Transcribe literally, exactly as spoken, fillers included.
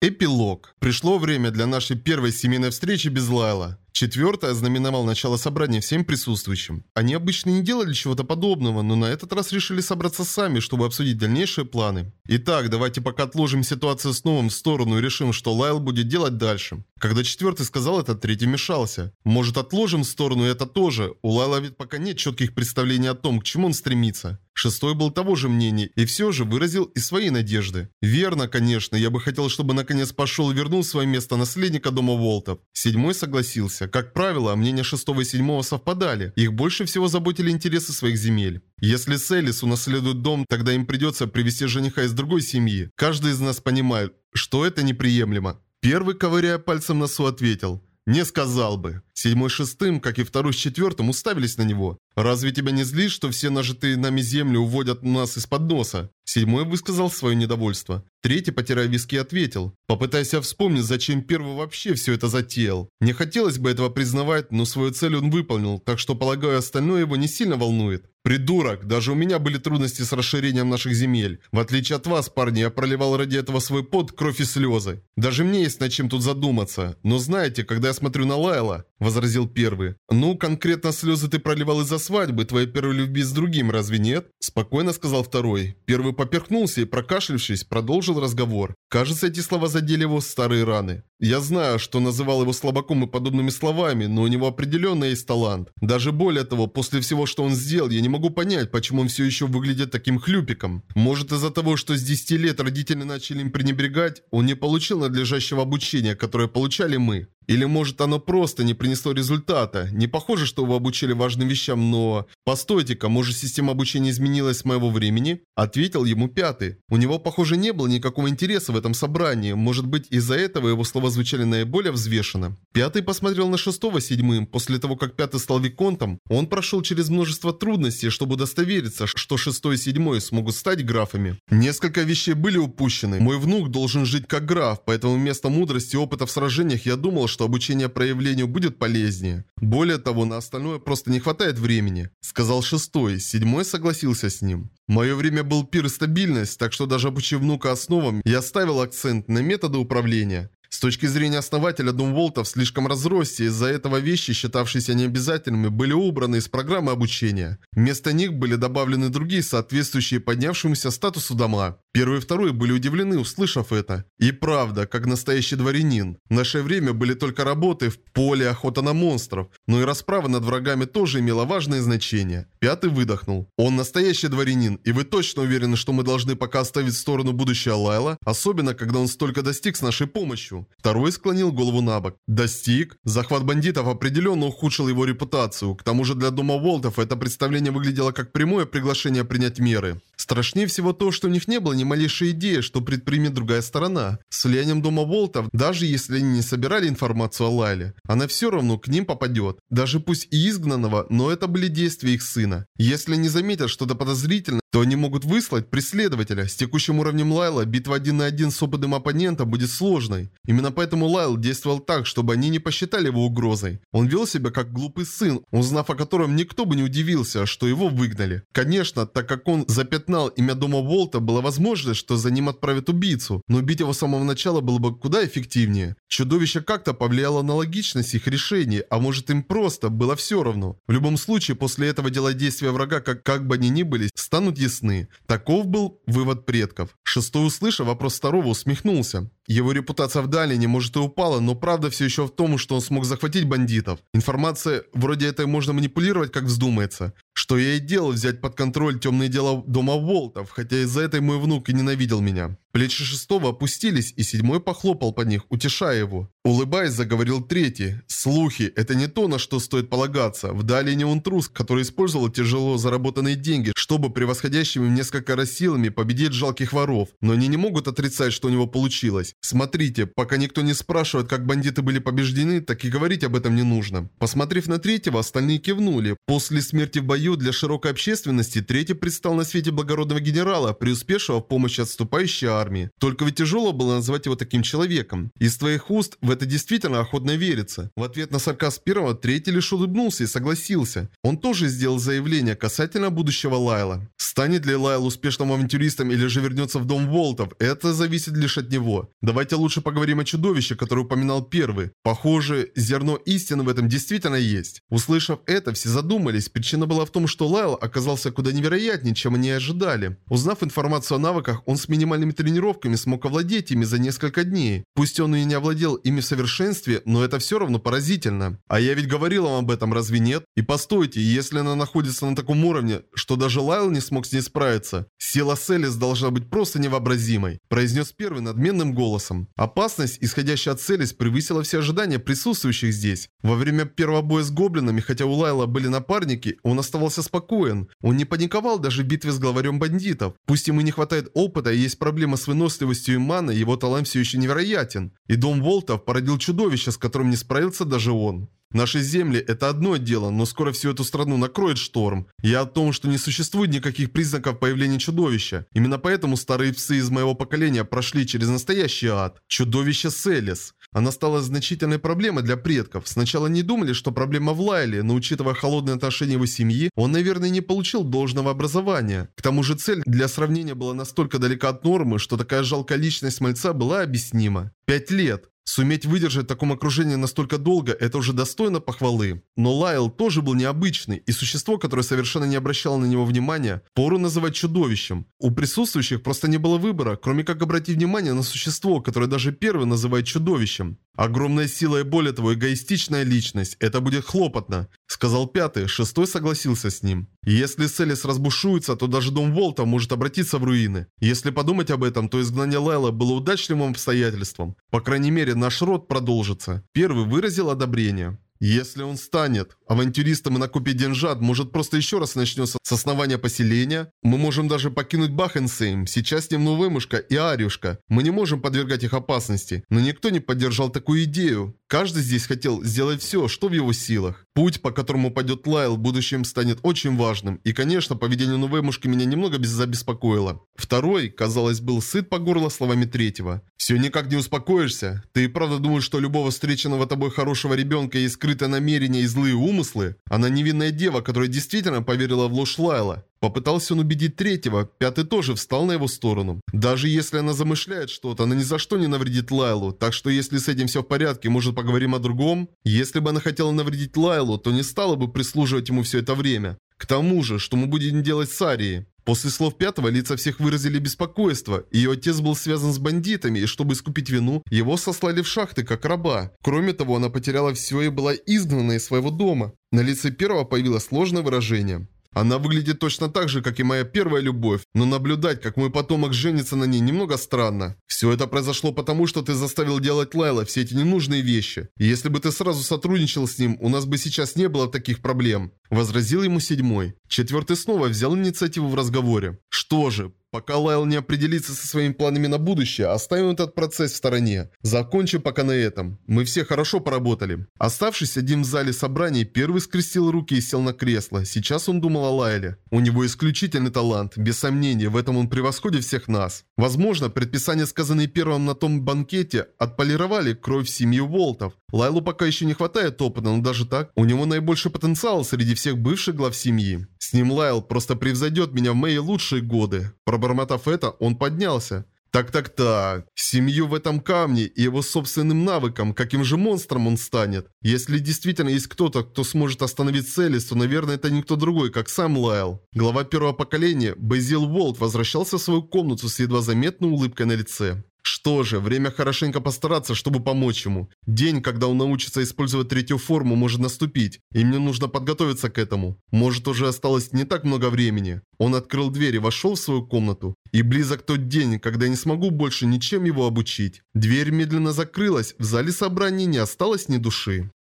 Эпилог. Пришло время для нашей первой семейной встречи без Лайла. Четвертое ознаменовал начало собрания всем присутствующим. Они обычно не делали чего-то подобного, но на этот раз решили собраться сами, чтобы обсудить дальнейшие планы. Итак, давайте пока отложим ситуацию с новым в сторону и решим, что Лайл будет делать дальше. Когда четвертый сказал это, третий вмешался. Может, отложим в сторону это тоже? У Лайла ведь пока нет четких представлений о том, к чему он стремится. Шестой был того же мнения и все же выразил и свои надежды. Верно, конечно, я бы хотел, чтобы наконец пошел и вернул свое место наследника дома Волтов. Седьмой согласился. Как правило, мнения шестого и седьмого совпадали. Их больше всего заботили интересы своих земель. Если Селис унаследует дом, тогда им придется привести жениха из другой семьи. Каждый из нас понимает, что это неприемлемо. Первый, ковыряя пальцем носу, ответил: «Не сказал бы». Седьмой шестым, как и второй с четвертым, уставились на него. «Разве тебя не злит, что все нажитые нами земли уводят нас из-под носа?» Седьмой высказал свое недовольство. Третий, потирая виски, ответил: «Попытайся вспомнить, зачем первый вообще все это затеял. Не хотелось бы этого признавать, но свою цель он выполнил, так что, полагаю, остальное его не сильно волнует». «Придурок! Даже у меня были трудности с расширением наших земель. В отличие от вас, парни, я проливал ради этого свой пот, кровь и слезы. Даже мне есть над чем тут задуматься. Но знаете, когда я смотрю на Лайла», — возразил первый. «Ну, конкретно слезы ты проливал из-за свадьбы твоей первой любви с другим, разве нет?» — спокойно сказал второй. Первый поперхнулся и, прокашлявшись, продолжил разговор. Кажется, эти слова задели его старые раны. «Я знаю, что называл его слабаком и подобными словами, но у него определенно есть талант. Даже более того, после всего, что он сделал, я не могу понять, почему он все еще выглядит таким хлюпиком. Может, из-за того, что с десяти лет родители начали им пренебрегать, он не получил надлежащего обучения, которое получали мы. Или может оно просто не принесло результата. Не похоже, что его обучили важным вещам, но... Постойте-ка, может система обучения изменилась с моего времени?» Ответил ему пятый. У него, похоже, не было никакого интереса в этом собрании. Может быть, из-за этого его слова звучали наиболее взвешенно. Пятый посмотрел на шестого седьмым. После того, как пятый стал виконтом, он прошел через множество трудностей, чтобы удостовериться, что шестой и седьмой смогут стать графами. Несколько вещей были упущены. Мой внук должен жить как граф, поэтому вместо мудрости и опыта в сражениях я думал, что обучение проявлению будет полезнее. Более того, на остальное просто не хватает времени», — сказал шестой. Седьмой согласился с ним. «Мое время был пир и стабильность, так что даже обучив внука основам, я ставил акцент на методы управления. С точки зрения основателя, дом Волтов слишком разросся, из-за этого вещи, считавшиеся необязательными, были убраны из программы обучения. Вместо них были добавлены другие, соответствующие поднявшемуся статусу дома. Первый и второй были удивлены, услышав это. И правда, как настоящий дворянин. В наше время были только работы в поле, охота на монстров, но и расправа над врагами тоже имела важное значение». Пятый выдохнул. «Он настоящий дворянин, и вы точно уверены, что мы должны пока оставить в сторону будущее Лайла, особенно когда он столько достиг с нашей помощью?» Второй склонил голову на бок. «Достиг? Захват бандитов определенно ухудшил его репутацию. К тому же для дома Волтов это представление выглядело как прямое приглашение принять меры. Страшнее всего то, что у них не было ни малейшей идеи, что предпримет другая сторона. С влиянием дома Волтов, даже если они не собирали информацию о Лайле, она все равно к ним попадет. Даже пусть и изгнанного, но это были действия их сына. Если они заметят что-то подозрительное, то они могут выслать преследователя. С текущим уровнем Лайла битва один на один с опытным оппонентом будет сложной. Именно поэтому Лайл действовал так, чтобы они не посчитали его угрозой. Он вел себя как глупый сын, узнав о котором никто бы не удивился, что его выгнали. Конечно, так как он запятнал имя дома Волта, была возможность, что за ним отправят убийцу, но убить его с самого начала было бы куда эффективнее. Чудовище как-то повлияло на логичность их решений, а может им просто было все равно. В любом случае, после этого дела действия врага, как, как бы они ни были, станут ясны. Таков был вывод предков. Шестой, услышав вопрос второго, усмехнулся. Его репутация в Далине может и упала, но правда все еще в том, что он смог захватить бандитов. Информация вроде этой можно манипулировать как вздумается. Что я и делал, взять под контроль темные дела дома Волтов, хотя из-за этой мой внук и ненавидел меня. Плечи шестого опустились, и седьмой похлопал по них, утешая его. Улыбаясь, заговорил третий. «Слухи – это не то, на что стоит полагаться. В Далине он трус, который использовал тяжело заработанные деньги, чтобы превосходящими в несколько раз силами победить жалких воров. Но они не могут отрицать, что у него получилось. Смотрите, пока никто не спрашивает, как бандиты были побеждены, так и говорить об этом не нужно». Посмотрев на третьего, остальные кивнули. После смерти в бою для широкой общественности, третий предстал на свете благородного генерала, преуспевшего в помощи отступающей армии. Только ведь тяжело было назвать его таким человеком. Из твоих уст в это действительно охотно верится. В ответ на сарказм первого, третий лишь улыбнулся и согласился. Он тоже сделал заявление касательно будущего Лайла. Станет ли Лайл успешным авантюристом или же вернется в дом Волтов, это зависит лишь от него. Давайте лучше поговорим о чудовище, которое упоминал первый. Похоже, зерно истины в этом действительно есть. Услышав это, все задумались. Причина была в том, что Лайл оказался куда невероятнее, чем они ожидали. Узнав информацию о навыках, он с минимальными тренировками смог овладеть ими за несколько дней. Пусть он и не овладел ими в совершенстве, но это все равно поразительно. А я ведь говорил вам об этом, разве нет? И постойте, если она находится на таком уровне, что даже Лайл не смог с ней справиться, сила Селис должна быть просто невообразимой, произнес первый надменным голосом. Опасность, исходящая от Селис, превысила все ожидания присутствующих здесь. Во время первого боя с гоблинами, хотя у Лайла были напарники, он оставался спокоен. Он не паниковал даже в битве с главарем бандитов. Пусть ему не хватает опыта и есть проблема с выносливостью и маной, его талант все еще невероятен. И дом Волтов породил чудовище, с которым не справился даже он. Наши земли – это одно дело, но скоро всю эту страну накроет шторм. Я о том, что не существует никаких признаков появления чудовища. Именно поэтому старые псы из моего поколения прошли через настоящий ад. Чудовище Селис. Она стала значительной проблемой для предков. Сначала не думали, что проблема в Лайле, но учитывая холодное отношение его семьи, он, наверное, не получил должного образования. К тому же цель для сравнения была настолько далека от нормы, что такая жалкая личность мальца была объяснима. Пять лет. Суметь выдержать в таком окружении настолько долго – это уже достойно похвалы. Но Лайл тоже был необычный, и существо, которое совершенно не обращало на него внимания, пору называть чудовищем. У присутствующих просто не было выбора, кроме как обратить внимание на существо, которое даже первый называет чудовищем. Огромная сила и более того эгоистичная личность – это будет хлопотно, сказал пятый, шестой согласился с ним. Если Селис разбушуется, то даже дом Волта может обратиться в руины. Если подумать об этом, то изгнание Лайла было удачливым обстоятельством. По крайней мере, наш род продолжится. Первый выразил одобрение. Если он станет авантюристом и накопит деньжат, может просто еще раз начнется с основания поселения. Мы можем даже покинуть Бахенсейм. Сейчас с ним Новымушка и Арюшка. Мы не можем подвергать их опасности. Но никто не поддержал такую идею. Каждый здесь хотел сделать все, что в его силах. Путь, по которому пойдет Лайл, в будущем станет очень важным. И, конечно, поведение Новымушки меня немного забеспокоило. Второй, казалось, был сыт по горло словами третьего. Все никак не успокоишься? Ты и правда думаешь, что у любого встреченного тобой хорошего ребенка есть скрытое намерение и злые умыслы? Она невинная дева, которая действительно поверила в ложь Лайла. Попытался он убедить третьего, пятый тоже встал на его сторону. Даже если она замышляет что-то, она ни за что не навредит Лайлу, так что если с этим все в порядке, может поговорим о другом? Если бы она хотела навредить Лайлу, то не стала бы прислуживать ему все это время. К тому же, что мы будем делать с Арией? После слов пятого лица всех выразили беспокойство. Ее отец был связан с бандитами, и чтобы искупить вину, его сослали в шахты как раба. Кроме того, она потеряла все и была изгнана из своего дома. На лице первого появилось сложное выражение. Она выглядит точно так же, как и моя первая любовь, но наблюдать, как мой потомок женится на ней, немного странно. Все это произошло потому, что ты заставил делать Лайла все эти ненужные вещи. И если бы ты сразу сотрудничал с ним, у нас бы сейчас не было таких проблем. Возразил ему седьмой. Четвертый снова взял инициативу в разговоре. Что же, пока Лайл не определится со своими планами на будущее, оставим этот процесс в стороне. Закончим пока на этом. Мы все хорошо поработали. Оставшись один в зале собраний, первый скрестил руки и сел на кресло. Сейчас он думал о Лайле. У него исключительный талант. Без сомнения, в этом он превосходит всех нас. Возможно, предписания, сказанные первым на том банкете, отполировали кровь семьи Волтов. Лайлу пока еще не хватает опыта, но даже так, у него наибольший потенциал среди всех бывших глав семьи. С ним Лайл просто превзойдет меня в мои лучшие годы. Пробормотав это, он поднялся. Так-так-так, семью в этом камне и его собственным навыкам, каким же монстром он станет? Если действительно есть кто-то, кто сможет остановить Селис, то, наверное, это никто другой, как сам Лайл. Глава первого поколения, Базил Волт, возвращался в свою комнату с едва заметной улыбкой на лице. Что же, время хорошенько постараться, чтобы помочь ему. День, когда он научится использовать третью форму, может наступить, и мне нужно подготовиться к этому. Может, уже осталось не так много времени. Он открыл дверь и вошел в свою комнату. И близок тот день, когда я не смогу больше ничем его обучить. Дверь медленно закрылась, в зале собраний не осталось ни души.